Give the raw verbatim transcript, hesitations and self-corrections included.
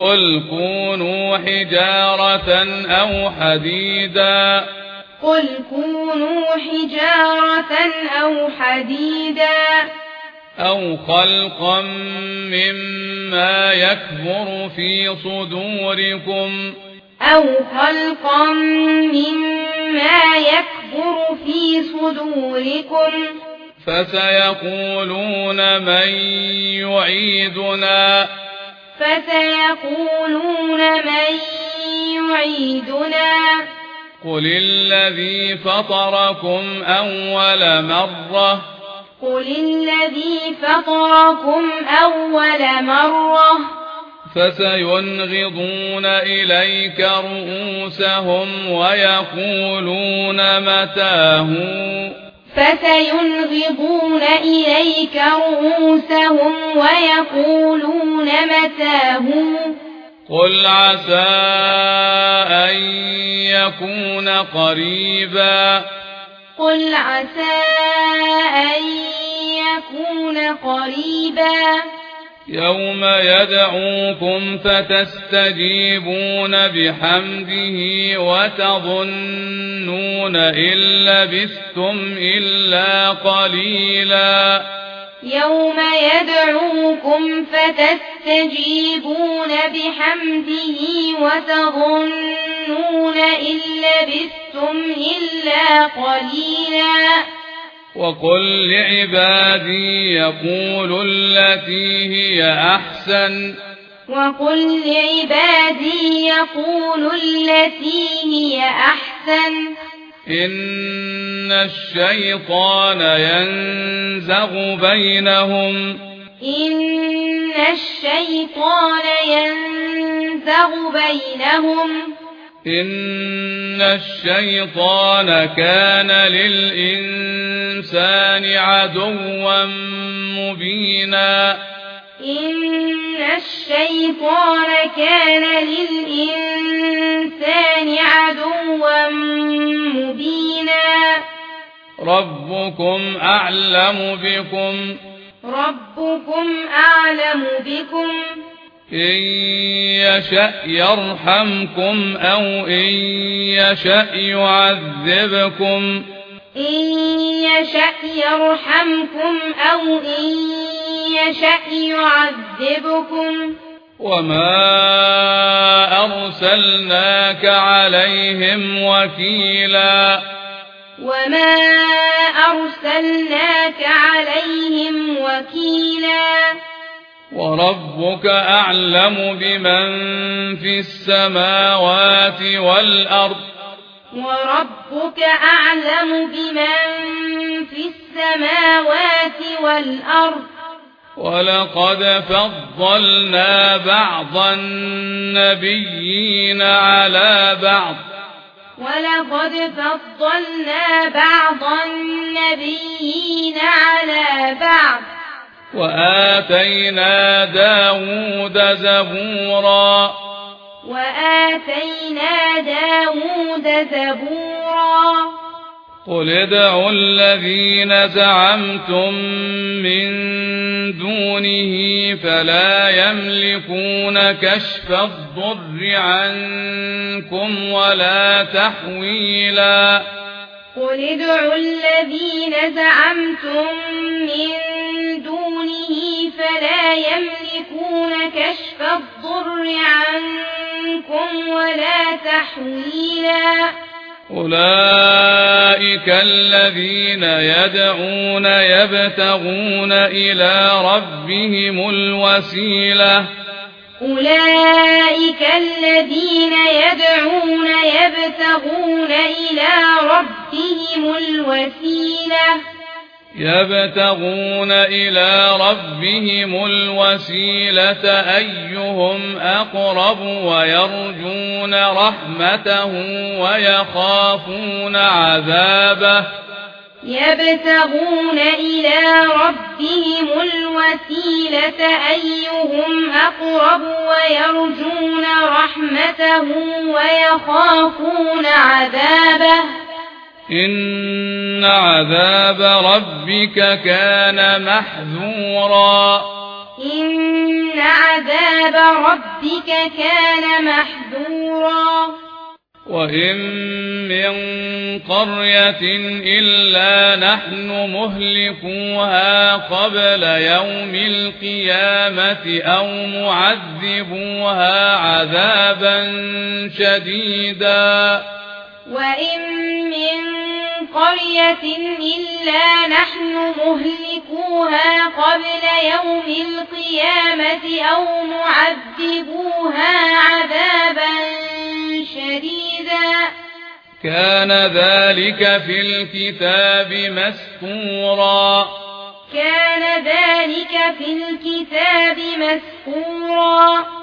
قل كونوا حجارة أو حديدا قل كونوا حجارة أو حديدا أو خلقا مما يكبر في صدوركم أو خلقا مما يكبر في صدوركم فسيقولون من يعيدنا فسيقولون من يعيدنا قل الذي فطركم أول مرة قل الذي فطركم أول مرة فسينغضون إليك رؤوسهم ويقولون متاه فسينغضون إليك رؤوسهم ويقولون متاه قل عسى أن يكون قريبا قل عسى أن يكون قريبا يوم يدعوكم فتستجيبون بحمده وتظنون إن لبثتم إلا قليلا يوم يدعوكم فتستجيبون بحمده وتظنون إن لبثتم إلا قليلا وقل لعبادي يقولوا التي هي أحسن وقل لعبادي يقولوا التي هي أحسن إن الشيطان ينزغ بينهم إن الشيطان ينزغ بينهم إن الشيطان كان للإنسان عدوا مبينا إن الشيطان كان للإنسان عدوا مبينا ربكم أعلم بكم ربكم أعلم بكم إن يشأ يرحمكم أو إن يشأ يعذبكم إن يشأ يرحمكم أو إن يشأ يعذبكم وما أرسلناك عليهم وكيلا وما أرسلناك عليهم وكيلا وربك أعلم بمن في السماوات والأرض وربك أعلم بمن في السماوات والأرض ولقد فضلنا بعض النبيين على بعض ولقد فضلنا بعض النبيين على بعض وآتينا داود زبورا وآتينا داود زبورا قل ادعوا الذين زعمتم من دونه فلا يملكون كشف الضر عنكم ولا تحويلا قل ادعوا الذين زعمتم من دونه فلا يملكون كشف الضر عنكم ولا تحويلا أولئك الذين يدعون يبتغون إلى ربهم الوسيلة أولئك الذين يدعون يبتغون إلى ربهم الوسيلة يبتغون إلى ربهم الوسيلة أيهم أقرب ويرجون رحمته ويخافون عذابه يبتغون إلى ربهم الوسيلة أيهم أقرب ويرجون رحمته ويخافون عذابه إن عذاب ربك كان محذورا إن عذاب ربك كان محذورا وإن من قرية إلا نحن مهلكوها قبل يوم القيامة أو معذبوها عذابا شديدا وإن من قرية إلا نحن مهلكوها قبل يوم القيامة أو معذبوها عذابا شديدا كان ذلك في الكتاب مسطورا كان ذلك في الكتاب مسطورا